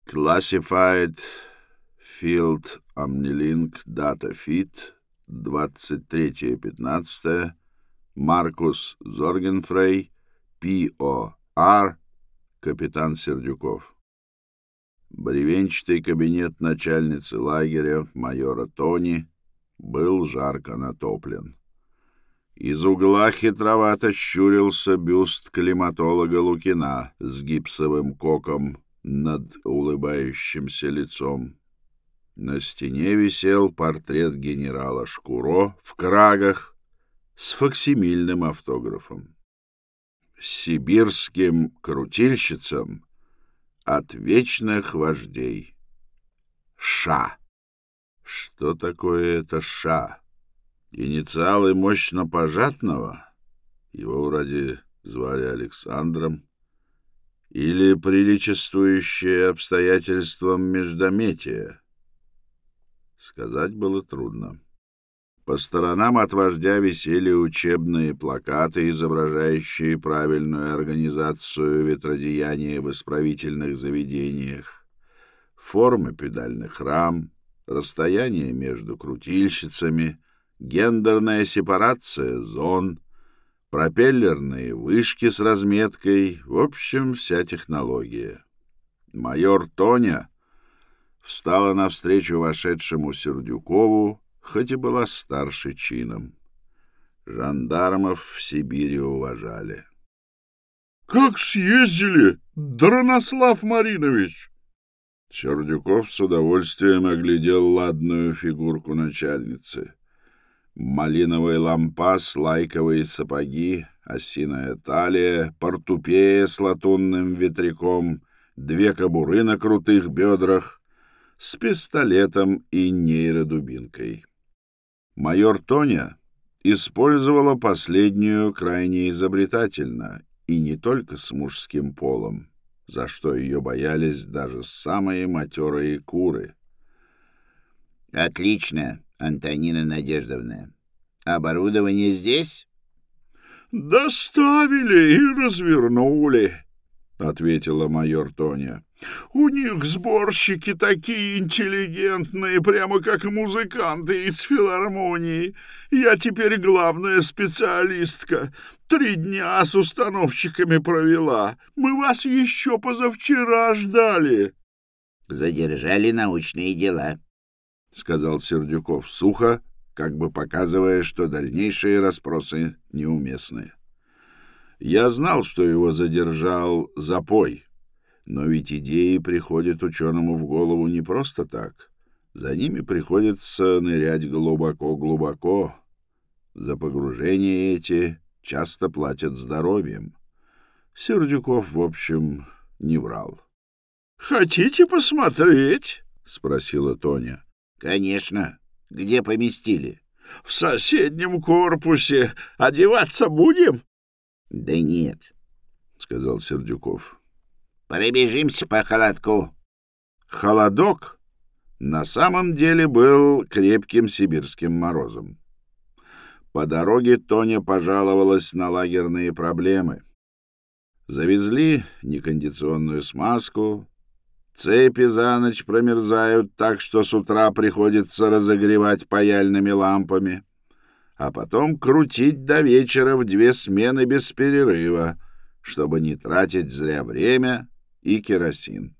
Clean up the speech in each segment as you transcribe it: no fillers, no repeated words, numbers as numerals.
Classified Field Omnilink Data Feed 23.15. Маркус Зоргенфрей, П.О.Р., капитан Сердюков. Бревенчатый кабинет начальницы лагеря майора Тони был жарко натоплен. Из угла хитровато щурился бюст климатолога Лукина с гипсовым коком над улыбающимся лицом. На стене висел портрет генерала Шкуро в крагах с факсимильным автографом. Сибирским крутильщицам от вечных вождей. ША. Что такое это ША? Инициалы мощно пожатного? Его вроде звали Александром. Или приличествующее обстоятельствам междометия? Сказать было трудно. По сторонам от вождя висели учебные плакаты, изображающие правильную организацию ветродеяния в исправительных заведениях, формы педальных рам, расстояние между крутильщицами, гендерная сепарация зон, пропеллерные вышки с разметкой, в общем, вся технология. Майор Тоня встала навстречу вошедшему Сердюкову, хоть и была старше чином. Жандармов в Сибири уважали. — Как съездили, Дронослав Маринович? Сердюков с удовольствием оглядел ладную фигурку начальницы. Малиновый лампас, лайковые сапоги, осиная талия, портупея с латунным ветряком, 2 кобуры на крутых бедрах, с пистолетом и нейродубинкой. Майор Тоня использовала последнюю крайне изобретательно, и не только с мужским полом, за что ее боялись даже самые матерые куры. — Отлично, Антонина Надеждовна. Оборудование здесь? — Доставили и развернули, — ответила майор Тоня. — У них сборщики такие интеллигентные, прямо как музыканты из филармонии. Я теперь главная специалистка. 3 дня с установщиками провела. Мы вас еще позавчера ждали. — Задержали научные дела, — сказал Сердюков сухо, как бы показывая, что дальнейшие расспросы неуместны. Я знал, что его задержал запой, но ведь идеи приходят ученому в голову не просто так. За ними приходится нырять глубоко-глубоко. За погружения эти часто платят здоровьем. Сердюков, в общем, не врал. — Хотите посмотреть? — спросила Тоня. — Конечно. Где поместили? — В соседнем корпусе. Одеваться будем? — Да нет, — сказал Сердюков. — Пробежимся по холодку. Холодок на самом деле был крепким сибирским морозом. По дороге Тоня пожаловалась на лагерные проблемы. Завезли некондиционную смазку, цепи за ночь промерзают так, что с утра приходится разогревать паяльными лампами, а потом крутить до вечера в 2 смены без перерыва, чтобы не тратить зря время и керосин.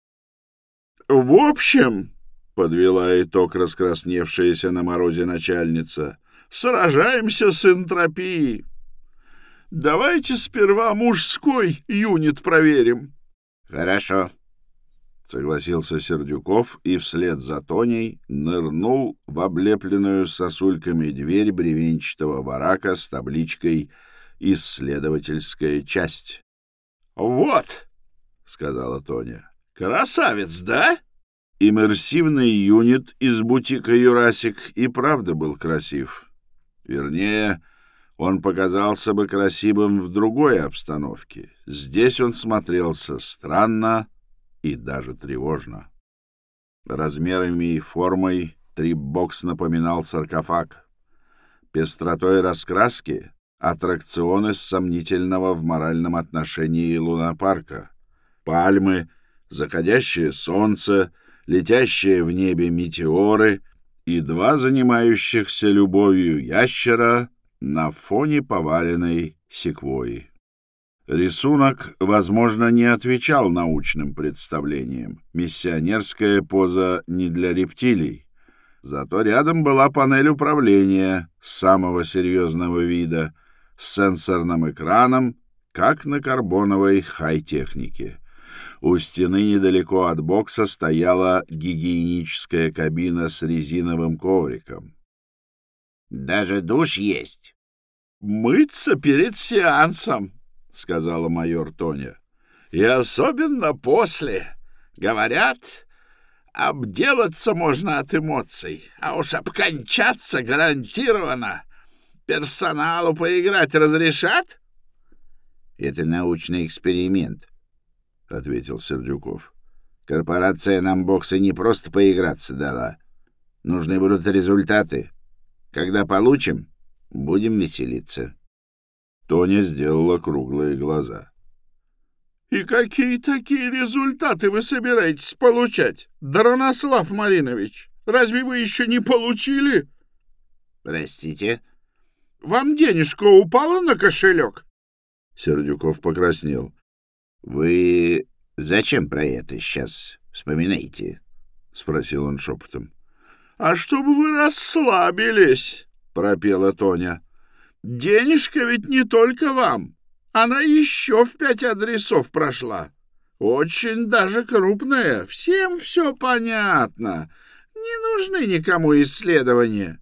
— В общем, — подвела итог раскрасневшаяся на морозе начальница, — сражаемся с энтропией. Давайте сперва мужской юнит проверим. — Хорошо, — согласился Сердюков и вслед за Тоней нырнул в облепленную сосульками дверь бревенчатого барака с табличкой «Исследовательская часть». — Вот, — сказала Тоня, — красавец, да? Иммерсивный юнит из бутика «Юрасик» и правда был красив. Вернее, он показался бы красивым в другой обстановке. Здесь он смотрелся странно и даже тревожно. Размерами и формой трип-бокс напоминал саркофаг. Пестротой раскраски — аттракционы сомнительного в моральном отношении лунопарка. Пальмы, заходящее солнце, летящие в небе метеоры и два занимающихся любовью ящера на фоне поваленной секвойи. Рисунок, возможно, не отвечал научным представлениям. Миссионерская поза не для рептилий. Зато рядом была панель управления самого серьезного вида с сенсорным экраном, как на карбоновой хай-технике. У стены недалеко от бокса стояла гигиеническая кабина с резиновым ковриком. «Даже душ есть». «Мыться перед сеансом», — сказала майор Тоня. «И особенно после. Говорят, обделаться можно от эмоций, а уж обкончаться гарантированно. Персоналу поиграть разрешат?» «Это научный эксперимент», — ответил Сердюков. «Корпорация нам бокса не просто поиграться дала. Нужны будут результаты. Когда получим, будем веселиться». Тоня сделала круглые глаза. «И какие такие результаты вы собираетесь получать, Даронослав Маринович? Разве вы еще не получили?» «Простите?» «Вам денежка упала на кошелек?» Сердюков покраснел. «Вы зачем про это сейчас вспоминаете?» — спросил он шепотом. «А чтобы вы расслабились», — пропела Тоня. «Денежка ведь не только вам. Она еще в 5 адресов прошла. Очень даже крупная. Всем все понятно. Не нужны никому исследования».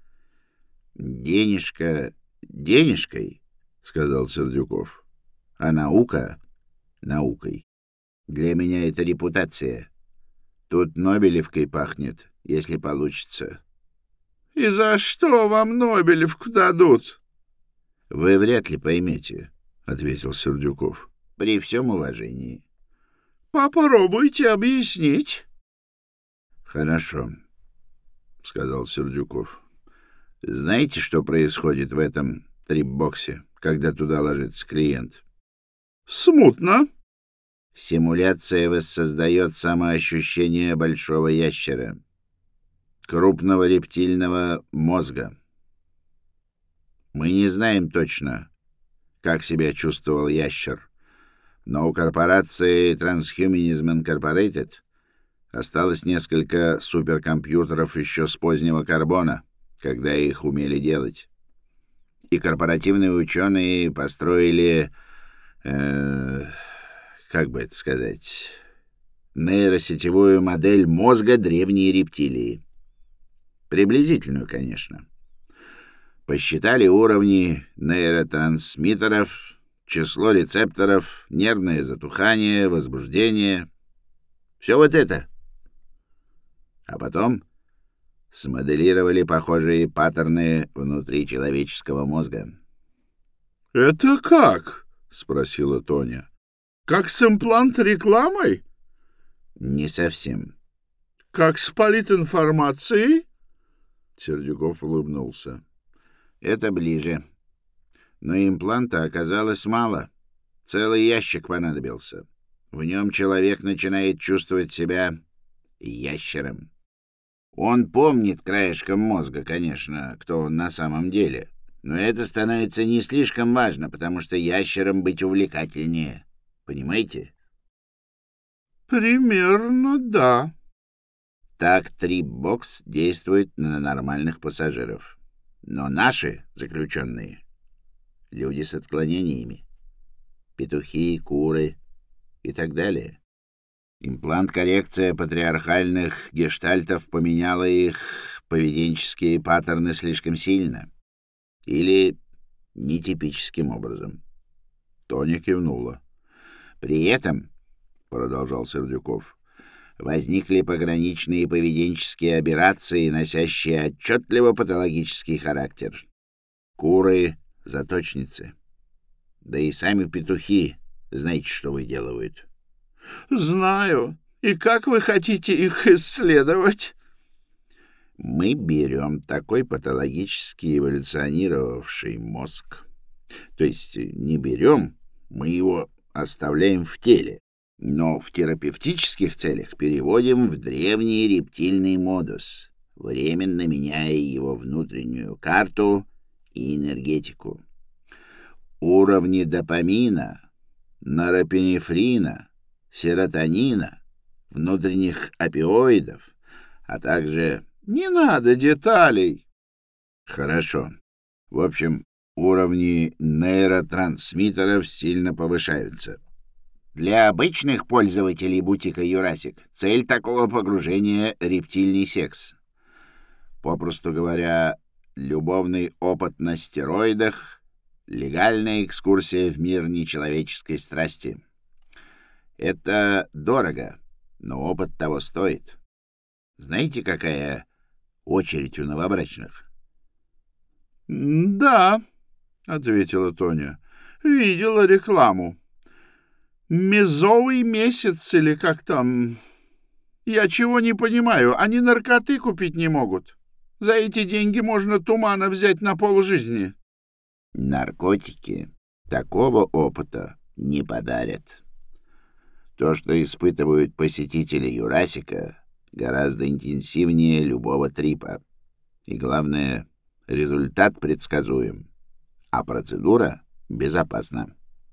«Денежка денежкой», — сказал Сердюков. «А наука наукой. Для меня это репутация. Тут Нобелевкой пахнет, если получится». «И за что вам Нобелевку дадут?» «Вы вряд ли поймете», — ответил Сердюков. «При всем уважении». «Попробуйте объяснить». «Хорошо», — сказал Сердюков. «Знаете, что происходит в этом трип-боксе, когда туда ложится клиент?» «Смутно». «Симуляция воссоздает самоощущение большого ящера, крупного рептильного мозга. Мы не знаем точно, как себя чувствовал ящер, но у корпорации Transhumanism Incorporated осталось несколько суперкомпьютеров еще с позднего карбона, когда их умели делать. И корпоративные ученые построили, как бы это сказать, нейросетевую модель мозга древней рептилии. Приблизительную, конечно. Посчитали уровни нейротрансмиттеров, число рецепторов, нервное затухание, возбуждение. Все вот это. А потом смоделировали похожие паттерны внутри человеческого мозга. «Это как?» — спросила Тоня. «Как с имплант-рекламой?» «Не совсем». «Как с политинформацией?» Сердюков улыбнулся. «Это ближе. Но импланта оказалось мало. Целый ящик понадобился. В нем человек начинает чувствовать себя ящером. Он помнит краешком мозга, конечно, кто он на самом деле. Но это становится не слишком важно, потому что ящером быть увлекательнее. Понимаете?» «Примерно, да». Так трип-бокс действует на нормальных пассажиров. Но наши заключенные — люди с отклонениями. Петухи, куры и так далее. Имплант-коррекция патриархальных гештальтов поменяла их поведенческие паттерны слишком сильно. Или нетипическим образом. Тоня кивнула. При этом, — продолжал Сердюков, — возникли пограничные поведенческие аберрации, носящие отчетливо патологический характер. Куры — заточницы. Да и сами петухи, знаете, что выделывают? — Знаю. И как вы хотите их исследовать? Мы берем такой патологически эволюционировавший мозг. То есть не берем, мы его оставляем в теле. но в терапевтических целях переводим в древний рептильный модус, временно меняя его внутреннюю карту и энергетику. Уровни допамина, норопинефрина, серотонина, внутренних опиоидов, а также... Не надо деталей. Хорошо. В общем, уровни нейротрансмиттеров сильно повышаются. Для обычных пользователей бутика «Юрасик» цель такого погружения — рептильный секс. Попросту говоря, любовный опыт на стероидах, легальная экскурсия в мир нечеловеческой страсти. Это дорого, но опыт того стоит. Знаете, какая очередь у новобрачных? — Да, — ответила Тоня, — видела рекламу. Медовый месяц или как там... Я чего не понимаю, они наркоты купить не могут. За эти деньги можно тумана взять на полжизни. Наркотики такого опыта не подарят. То, что испытывают посетители «Юрасика», гораздо интенсивнее любого трипа. И главное, результат предсказуем, а процедура безопасна.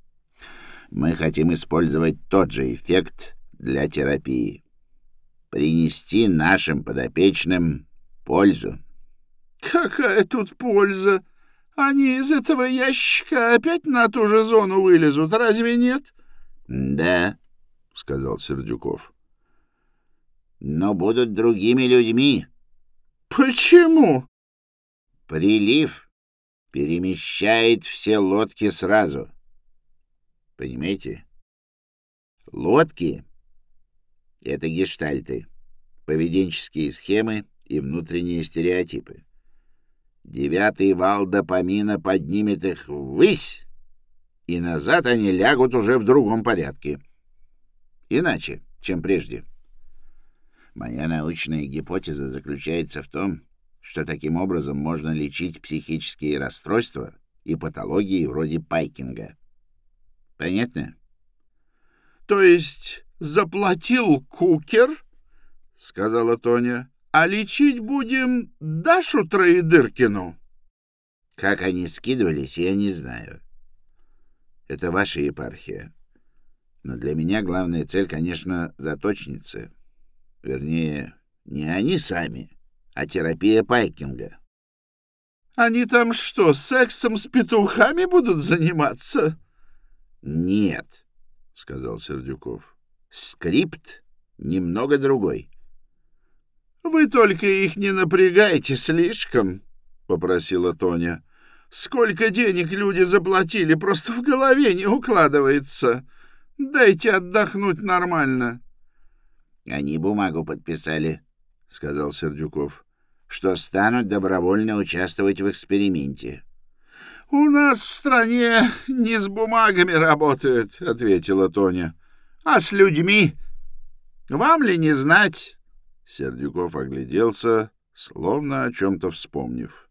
Мы хотим использовать тот же эффект для терапии. Принести нашим подопечным пользу. Какая тут польза? Они из этого ящика опять на ту же зону вылезут, разве нет? Да, — сказал Сердюков. Но будут другими людьми. Почему? Прилив перемещает все лодки сразу. Понимаете? Лодки — это гештальты, поведенческие схемы и внутренние стереотипы. 9-й вал допамина поднимет их ввысь, и назад они лягут уже в другом порядке. Иначе, чем прежде. Моя научная гипотеза заключается в том, что таким образом можно лечить психические расстройства и патологии вроде пайкинга. Понятно? — То есть заплатил кукер, — сказала Тоня, — а лечить будем Дашу Троедыркину? Как они скидывались, я не знаю. Это ваша епархия. Но для меня главная цель, конечно, заточницы. Вернее, не они сами, а терапия пайкинга. — Они там что, сексом с петухами будут заниматься? — Нет, — сказал Сердюков. — Скрипт немного другой. — Вы только их не напрягайте слишком, — попросила Тоня. — Сколько денег люди заплатили, просто в голове не укладывается. Дайте отдохнуть нормально. — Они бумагу подписали, — сказал Сердюков, — что станут добровольно участвовать в эксперименте. — У нас в стране не с бумагами работают, — ответила Тоня, — а с людьми. Вам ли не знать? Сердюков огляделся, словно о чем-то вспомнив.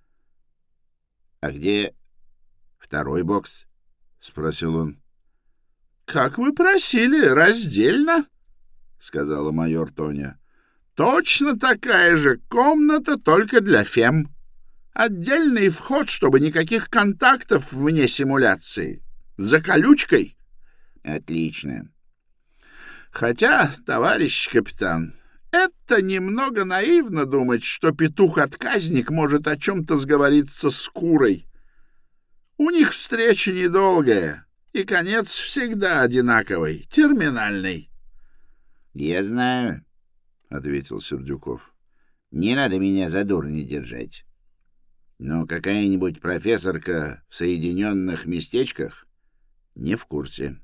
— А где второй бокс? — спросил он. — Как вы просили, раздельно, — сказала майор Тоня. — Точно такая же комната, только для фем. Отдельный вход, чтобы никаких контактов вне симуляции. За колючкой. — Отлично. — Хотя, товарищ капитан, это немного наивно думать, что петух-отказник может о чем-то сговориться с курой. У них встреча недолгая, и конец всегда одинаковый, терминальный. — Я знаю, — ответил Сердюков. — Не надо меня за дурни держать. Но какая-нибудь профессорка в Соединенных местечках не в курсе.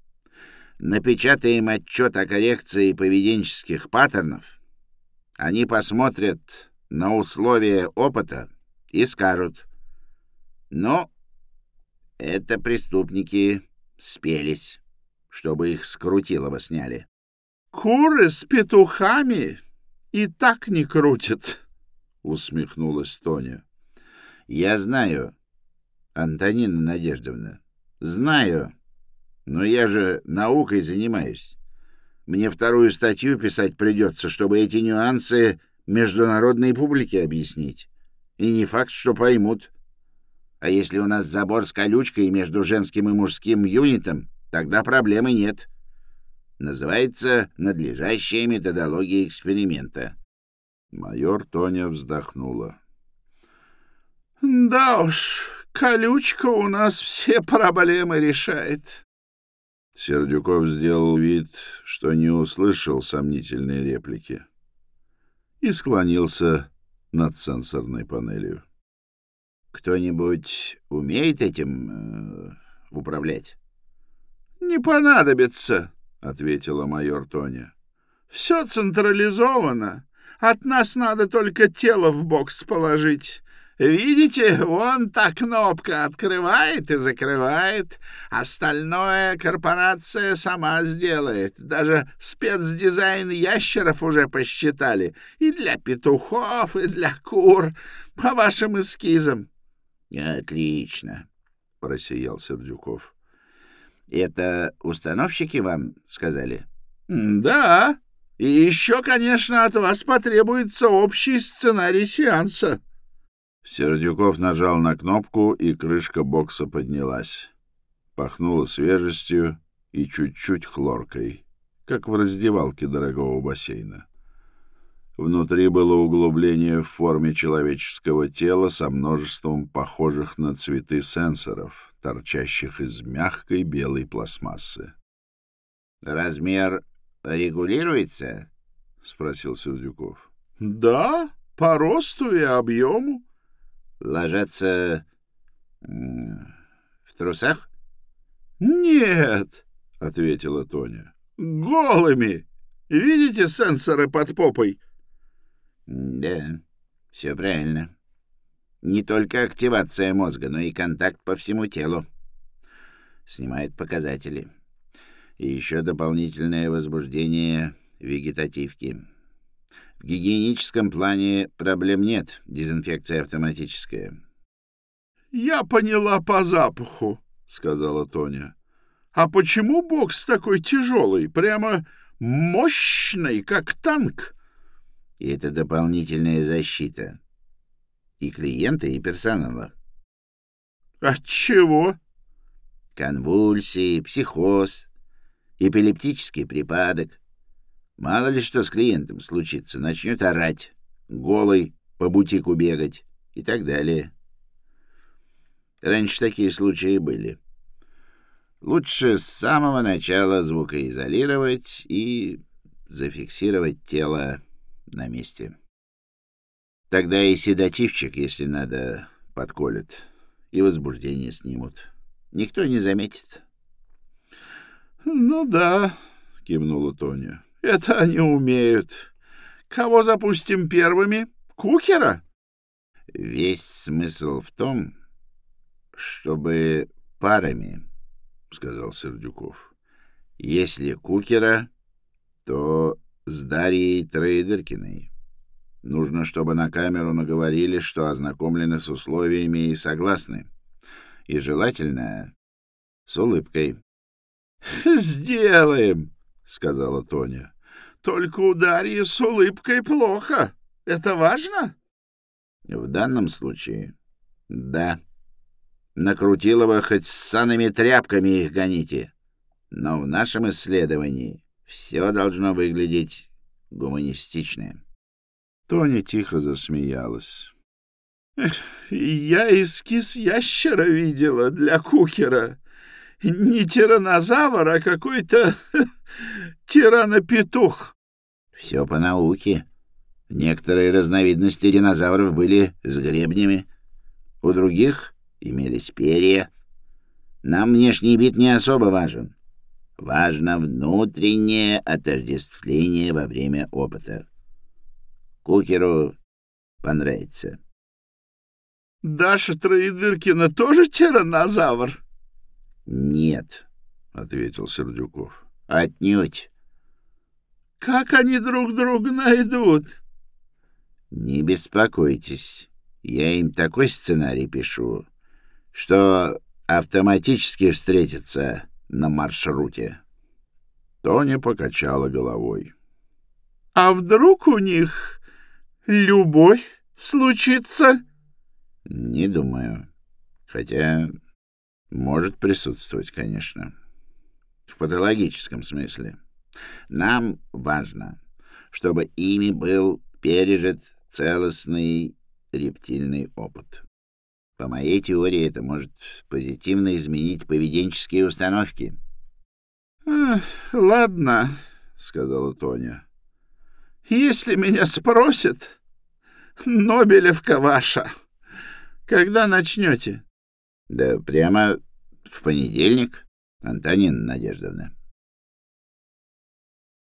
Напечатаем отчет о коррекции поведенческих паттернов, они посмотрят на условия опыта и скажут: «Ну, это преступники спелись, чтобы их с Крутилова сняли». «Куры с петухами и так не крутят», — усмехнулась Тоня. «Я знаю, Антонина Надеждовна, знаю, Но я же наукой занимаюсь. Мне вторую статью писать придется, чтобы эти нюансы международной публике объяснить. И не факт, что поймут. А если у нас забор с колючкой между женским и мужским юнитом, тогда проблемы нет. Называется надлежащая методология эксперимента. Майор Тоня вздохнула. Да уж, колючка у нас все проблемы решает. Сердюков сделал вид, что не услышал сомнительной реплики, и склонился над сенсорной панелью. Кто-нибудь умеет этим управлять? Не понадобится, ответила майор Тоня. Все централизовано. От нас надо только тело в бокс положить. Видите, вон та кнопка открывает и закрывает. Остальное корпорация сама сделает. Даже спецдизайн ящеров уже посчитали. И для петухов, и для кур. По вашим эскизам. — Отлично, — просиял Сердюков. — Это установщики вам сказали? — Да. И еще, конечно, от вас потребуется общий сценарий сеанса. Сердюков нажал на кнопку, и крышка бокса поднялась. Пахнуло свежестью и чуть-чуть хлоркой, как в раздевалке дорогого бассейна. Внутри было углубление в форме человеческого тела со множеством похожих на цветы сенсоров, торчащих из мягкой белой пластмассы. — Размер регулируется? — спросил Сердюков. — Да, по росту и объему. — Ложатся в трусах? — Нет, — ответила Тоня. — Голыми. Видите сенсоры под попой? — Да, все правильно. Не только активация мозга, но и контакт по всему телу. Снимает показатели. И еще дополнительное возбуждение вегетативки. В гигиеническом плане проблем нет, дезинфекция автоматическая. — Я поняла по запаху, — сказала Тоня. — А почему бокс такой тяжелый, прямо мощный, как танк? — И это дополнительная защита. И клиента, и персонала. — От чего? — Конвульсии, психоз, эпилептический припадок. Мало ли что с клиентом случится, начнет орать, голый по бутику бегать и так далее. Раньше такие случаи были. Лучше с самого начала звукоизолировать и зафиксировать тело на месте. Тогда и седативчик, если надо, подколют, и возбуждение снимут. Никто не заметит. — Ну да, — кивнула Тоня. — Это они умеют. Кого запустим первыми? Кукера? — Весь смысл в том, чтобы парами, — сказал Сердюков. — Если Кукера, то с Дарьей Троедыркиной. Нужно, чтобы на камеру наговорили, что ознакомлены с условиями и согласны. И желательно с улыбкой. — Сделаем, — сказала Тоня. — Только у Дарьи с улыбкой плохо. Это важно? — В данном случае — да. На Крутилова хоть с санными тряпками их гоните. Но в нашем исследовании все должно выглядеть гуманистично. Тоня тихо засмеялась. — Я эскиз ящера видела для Кукера. Не тираннозавр, а какой-то тиранопетух. — Все по науке. Некоторые разновидности динозавров были с гребнями, у других имелись перья. Нам внешний вид не особо важен. Важно внутреннее отождествление во время опыта. Кукеру понравится. — Даша Троедыркина тоже тираннозавр? — Нет, — ответил Сердюков. — Отнюдь. — Как они друг друга найдут? — Не беспокойтесь. Я им такой сценарий пишу, что автоматически встретятся на маршруте. Тоня покачала головой. — А вдруг у них любовь случится? — Не думаю. Хотя может присутствовать, конечно. В патологическом смысле. Нам важно, чтобы ими был пережит целостный рептильный опыт. По моей теории, это может позитивно изменить поведенческие установки. — Ладно, — сказала Тоня. — Если меня спросят, Нобелевка ваша. Когда начнете? — Да прямо в понедельник, Антонина Надеждовна.